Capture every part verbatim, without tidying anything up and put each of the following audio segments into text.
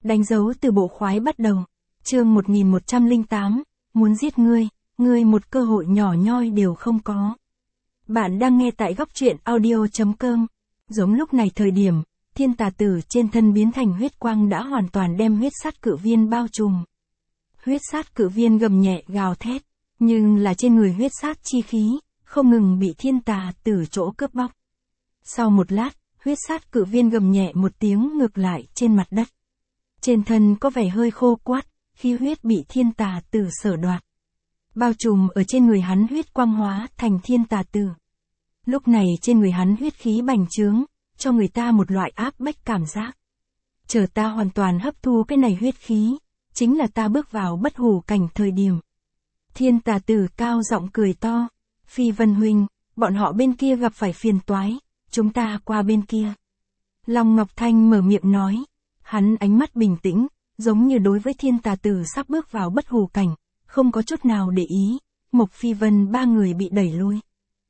Đánh dấu từ bộ khoái bắt đầu. Chương một nghìn một trăm lẻ tám, muốn giết ngươi, ngươi một cơ hội nhỏ nhoi đều không có. Bạn đang nghe tại góc truyện audio chấm com. Giống lúc này thời điểm, thiên tà tử trên thân biến thành huyết quang đã hoàn toàn đem huyết sát cự viên bao trùm. Huyết sát cự viên gầm nhẹ gào thét, nhưng là trên người huyết sát chi khí, không ngừng bị thiên tà tử chỗ cướp bóc. Sau một lát, huyết sát cự viên gầm nhẹ một tiếng ngược lại trên mặt đất. Trên thân có vẻ hơi khô quắt, khí huyết bị thiên tà tử sở đoạt. Bao trùm ở trên người hắn huyết quang hóa thành thiên tà tử. Lúc này trên người hắn huyết khí bành trướng, cho người ta một loại áp bách cảm giác. Chờ ta hoàn toàn hấp thu cái này huyết khí, chính là ta bước vào bất hủ cảnh thời điểm. Thiên tà tử cao giọng cười to, Phi Vân huynh, bọn họ bên kia gặp phải phiền toái, chúng ta qua bên kia. Long Ngọc Thanh mở miệng nói, hắn ánh mắt bình tĩnh, giống như đối với thiên tà tử sắp bước vào bất hủ cảnh, không có chút nào để ý. Mộc Phi Vân ba người bị đẩy lui.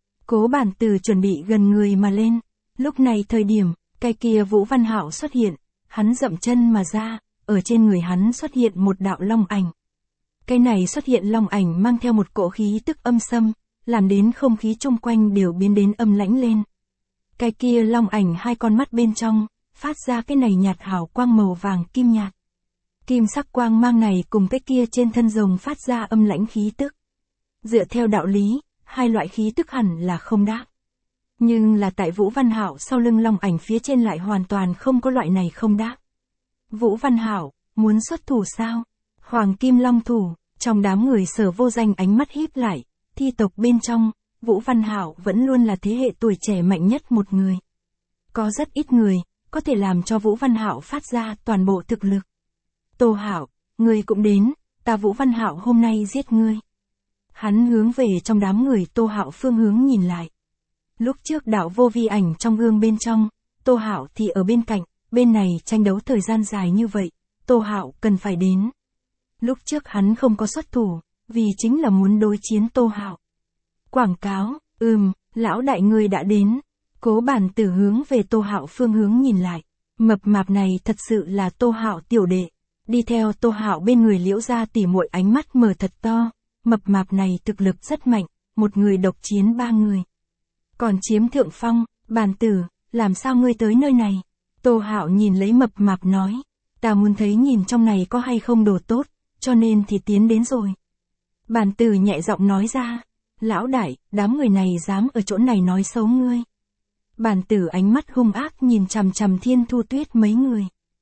Cố Bản Tử chuẩn bị gần người mà lên. Lúc này thời điểm, cái kia Vũ Văn Hạo xuất hiện, hắn dậm chân mà ra, ở trên người hắn xuất hiện một đạo long ảnh. Cái này xuất hiện long ảnh mang theo một cỗ khí tức âm xâm, làm đến không khí chung quanh đều biến đến âm lãnh lên. Cái kia long ảnh hai con mắt bên trong, phát ra cái này nhạt hào quang màu vàng kim nhạt. Kim sắc quang mang này cùng cái kia trên thân rồng phát ra âm lãnh khí tức. Dựa theo đạo lý, hai loại khí tức hẳn là không đáp. Nhưng là tại Vũ Văn Hạo sau lưng long ảnh phía trên lại hoàn toàn không có loại này không đáp. Vũ Văn Hạo, muốn xuất thủ sao? Hoàng Kim Long thủ, trong đám người Sở Vô Danh ánh mắt híp lại, thi tộc bên trong, Vũ Văn Hạo vẫn luôn là thế hệ tuổi trẻ mạnh nhất một người. Có rất ít người, có thể làm cho Vũ Văn Hạo phát ra toàn bộ thực lực. Tô Hạo, ngươi cũng đến, ta Vũ Văn Hạo hôm nay giết ngươi. Hắn hướng về trong đám người Tô Hạo phương hướng nhìn lại. Lúc trước đạo vô vi ảnh trong gương bên trong, Tô Hạo thì ở bên cạnh, bên này tranh đấu thời gian dài như vậy, Tô Hạo cần phải đến. Lúc trước hắn không có xuất thủ, vì chính là muốn đối chiến Tô Hạo. Quảng cáo, ừm, lão đại ngươi đã đến. Cố Bản Tử hướng về Tô Hạo phương hướng nhìn lại. Mập mạp này thật sự là Tô Hạo tiểu đệ. Đi theo Tô Hạo bên người Liễu gia tỉ muội ánh mắt mở thật to. Mập mạp này thực lực rất mạnh, một người độc chiến ba người. Còn chiếm thượng phong, Bản Tử, làm sao ngươi tới nơi này? Tô Hạo nhìn lấy mập mạp nói, ta muốn thấy nhìn trong này có hay không đồ tốt, cho nên thì tiến đến rồi. Bản Tử nhẹ giọng nói ra, lão đại, đám người này dám ở chỗ này nói xấu ngươi. Bản Tử ánh mắt hung ác nhìn chằm chằm Thiên Thu Tuyết mấy người.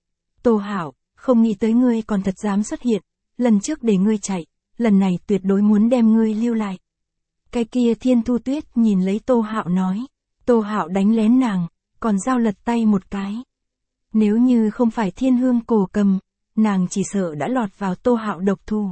Tô Hạo, không nghĩ tới ngươi còn thật dám xuất hiện, lần trước để ngươi chạy, lần này tuyệt đối muốn đem ngươi lưu lại. Cái kia Thiên Thu Tuyết nhìn lấy Tô Hạo nói, Tô Hạo đánh lén nàng, còn dao lật tay một cái. Nếu như không phải Thiên Hương cổ cầm, nàng chỉ sợ đã lọt vào Tô Hạo độc thủ.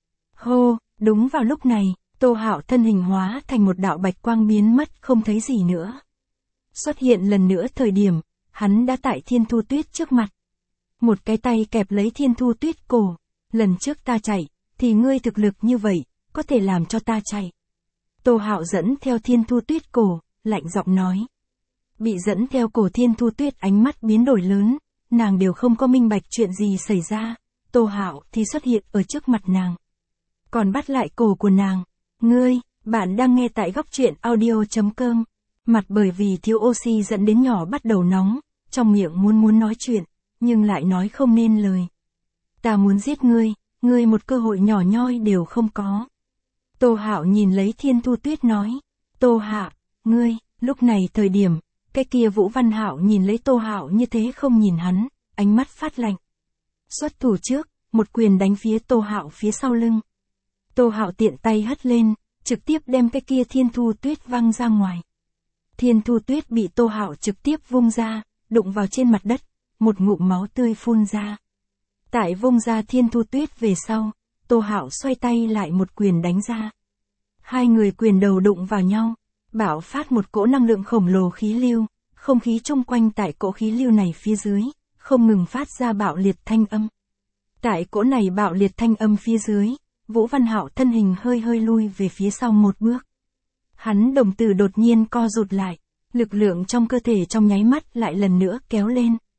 Hô, đúng vào lúc này, Tô Hạo thân hình hóa thành một đạo bạch quang biến mất không thấy gì nữa. Xuất hiện lần nữa thời điểm, hắn đã tại Thiên Thu Tuyết trước mặt. Một cái tay kẹp lấy Thiên Thu Tuyết cổ, lần trước ta chạy, thì ngươi thực lực như vậy, có thể làm cho ta chạy. Tô Hạo dẫn theo Thiên Thu Tuyết cổ, lạnh giọng nói. Bị dẫn theo cổ Thiên Thu Tuyết ánh mắt biến đổi lớn, nàng đều không có minh bạch chuyện gì xảy ra, Tô Hạo thì xuất hiện ở trước mặt nàng. Còn bắt lại cổ của nàng, ngươi, bạn đang nghe tại góc truyện audio chấm com. Mặt bởi vì thiếu oxy dẫn đến nhỏ bắt đầu nóng, trong miệng muốn muốn nói chuyện, nhưng lại nói không nên lời. Ta muốn giết ngươi, ngươi một cơ hội nhỏ nhoi đều không có. Tô Hạo nhìn lấy Thiên Thu Tuyết nói, Tô Hạo, ngươi, lúc này thời điểm, cái kia Vũ Văn Hạo nhìn lấy Tô Hạo như thế không nhìn hắn, ánh mắt phát lạnh. Xuất thủ trước, một quyền đánh phía Tô Hạo phía sau lưng. Tô Hạo tiện tay hất lên, trực tiếp đem cái kia Thiên Thu Tuyết văng ra ngoài. Thiên Thu Tuyết bị Tô Hạo trực tiếp vung ra, đụng vào trên mặt đất, một ngụm máu tươi phun ra. Tại vung ra Thiên Thu Tuyết về sau, Tô Hạo xoay tay lại một quyền đánh ra. Hai người quyền đầu đụng vào nhau, bạo phát một cỗ năng lượng khổng lồ khí lưu, không khí chung quanh tại cỗ khí lưu này phía dưới, không ngừng phát ra bạo liệt thanh âm. Tại cỗ này bạo liệt thanh âm phía dưới, Vũ Văn Hạo thân hình hơi hơi lui về phía sau một bước. Hắn đồng tử đột nhiên co rụt lại, lực lượng trong cơ thể trong nháy mắt lại lần nữa kéo lên.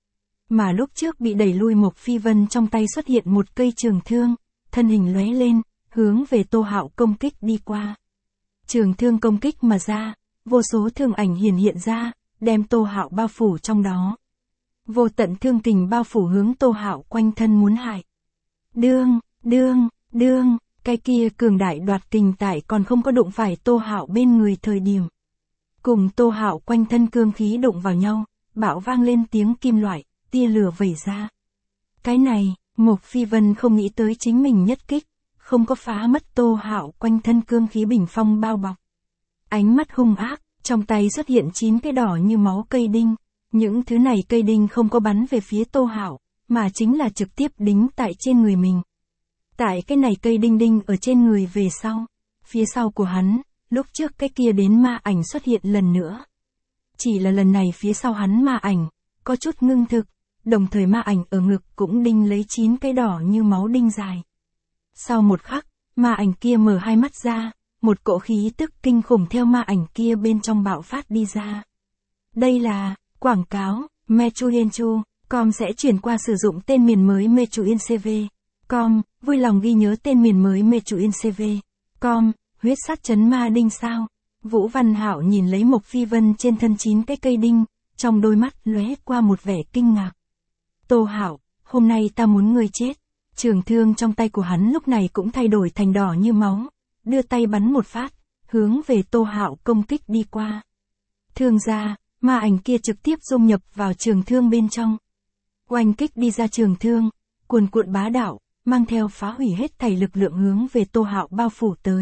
Mà lúc trước bị đẩy lui Mộc Phi Vân trong tay xuất hiện một cây trường thương, thân hình lóe lên, hướng về Tô Hạo công kích đi qua. Trường thương công kích mà ra, vô số thương ảnh hiển hiện ra, đem Tô Hạo bao phủ trong đó. Vô tận thương kình bao phủ hướng Tô Hạo quanh thân muốn hại. Đương, đương, đương, cái kia cường đại đoạt kình tại còn không có đụng phải Tô Hạo bên người thời điểm. Cùng Tô Hạo quanh thân cương khí đụng vào nhau, bạo vang lên tiếng kim loại, tia lửa vẩy ra. Cái này, Mộc Phi Vân không nghĩ tới chính mình nhất kích, không có phá mất Tô Hạo quanh thân cương khí bình phong bao bọc. Ánh mắt hung ác, trong tay xuất hiện chín cái đỏ như máu cây đinh. Những thứ này cây đinh không có bắn về phía Tô Hạo, mà chính là trực tiếp đính tại trên người mình. Tại cái này cây đinh đinh ở trên người về sau, phía sau của hắn, lúc trước cái kia đến ma ảnh xuất hiện lần nữa. Chỉ là lần này phía sau hắn ma ảnh, có chút ngưng thực, đồng thời ma ảnh ở ngực cũng đinh lấy chín cái đỏ như máu đinh dài. Sau một khắc, ma ảnh kia mở hai mắt ra, một cỗ khí tức kinh khủng theo ma ảnh kia bên trong bạo phát đi ra. Đây là quảng cáo, Mechuyenchu, com sẽ chuyển qua sử dụng tên miền mới Mechuyencv. Com, vui lòng ghi nhớ tên miền mới Mechuyencv. Com, huyết sát chấn ma đinh sao? Vũ Văn Hạo nhìn lấy Mộc Phi Vân trên thân chín cái cây đinh, trong đôi mắt lóe qua một vẻ kinh ngạc. Tô Hạo, hôm nay ta muốn ngươi chết. Trường thương trong tay của hắn lúc này cũng thay đổi thành đỏ như máu, đưa tay bắn một phát, hướng về Tô Hạo công kích đi qua. Thương ra, ma ảnh kia trực tiếp dung nhập vào trường thương bên trong. Oanh kích đi ra trường thương, cuồn cuộn bá đạo, mang theo phá hủy hết thảy lực lượng hướng về Tô Hạo bao phủ tới.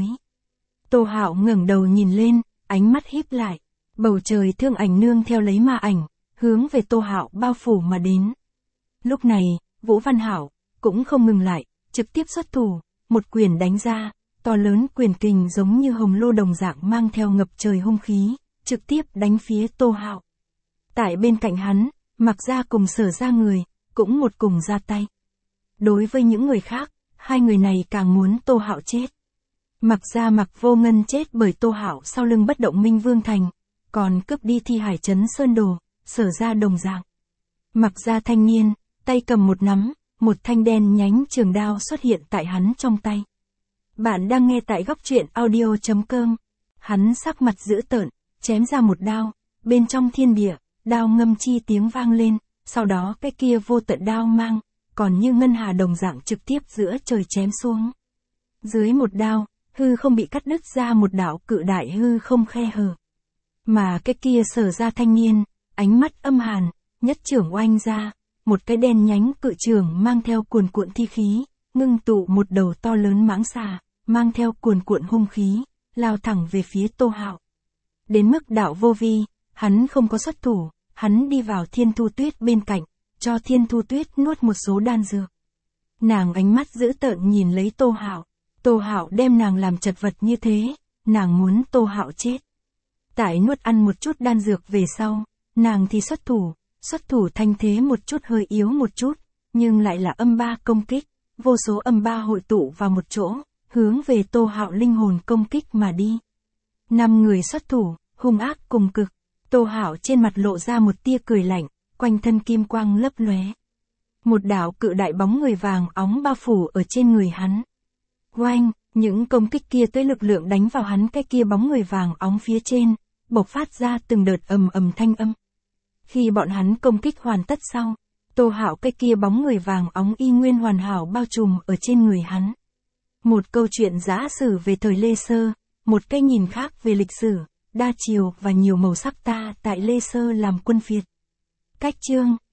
Tô Hạo ngẩng đầu nhìn lên, ánh mắt híp lại, bầu trời thương ảnh nương theo lấy ma ảnh, hướng về Tô Hạo bao phủ mà đến. Lúc này, Vũ Văn Hạo cũng không ngừng lại, trực tiếp xuất thủ, một quyền đánh ra, to lớn quyền kình giống như hồng lô đồng dạng mang theo ngập trời hung khí, trực tiếp đánh phía Tô Hạo. Tại bên cạnh hắn, Mặc Gia cùng Sở Gia người, cũng một cùng ra tay. Đối với những người khác, hai người này càng muốn Tô Hạo chết. Mặc Gia Mặc Vô Ngân chết bởi Tô Hạo sau lưng bất động Minh Vương Thành, còn cướp đi thi hải trấn Sơn Đồ, Sở Gia đồng dạng. Mặc Gia thanh niên, tay cầm một nắm, một thanh đen nhánh trường đao xuất hiện tại hắn trong tay. Bạn đang nghe tại góc truyện audio chấm com. Hắn sắc mặt dữ tợn, chém ra một đao, bên trong thiên địa, đao ngâm chi tiếng vang lên, sau đó cái kia vô tận đao mang, còn như ngân hà đồng dạng trực tiếp giữa trời chém xuống. Dưới một đao, hư không bị cắt đứt ra một đạo cự đại hư không khe hở. Mà cái kia Sở Gia thanh niên, ánh mắt âm hàn, nhất trưởng oanh ra, một cái đen nhánh cự trường mang theo cuồn cuộn thi khí, ngưng tụ một đầu to lớn mãng xà, mang theo cuồn cuộn hung khí, lao thẳng về phía Tô Hạo. Đến mức đạo vô vi, hắn không có xuất thủ, hắn đi vào Thiên Thu Tuyết bên cạnh, cho Thiên Thu Tuyết nuốt một số đan dược. Nàng ánh mắt dữ tợn nhìn lấy Tô Hạo, Tô Hạo đem nàng làm chật vật như thế, nàng muốn Tô Hạo chết. Tại nuốt ăn một chút đan dược về sau, nàng thì xuất thủ, xuất thủ thanh thế một chút hơi yếu một chút, nhưng lại là âm ba công kích, vô số âm ba hội tụ vào một chỗ, hướng về Tô Hạo linh hồn công kích mà đi. Năm người xuất thủ, hung ác cùng cực, Tô Hạo trên mặt lộ ra một tia cười lạnh, quanh thân kim quang lấp lóe. Một đạo cự đại bóng người vàng óng bao phủ ở trên người hắn. Oanh, những công kích kia tới lực lượng đánh vào hắn cái kia bóng người vàng óng phía trên, bộc phát ra từng đợt ầm ầm thanh âm. Khi bọn hắn công kích hoàn tất sau, Tô Hạo cái kia bóng người vàng óng y nguyên hoàn hảo bao trùm ở trên người hắn. Một câu chuyện giả sử về thời Lê Sơ, một cái nhìn khác về lịch sử, đa chiều và nhiều màu sắc ta tại Lê Sơ làm quân phiệt. Cách chương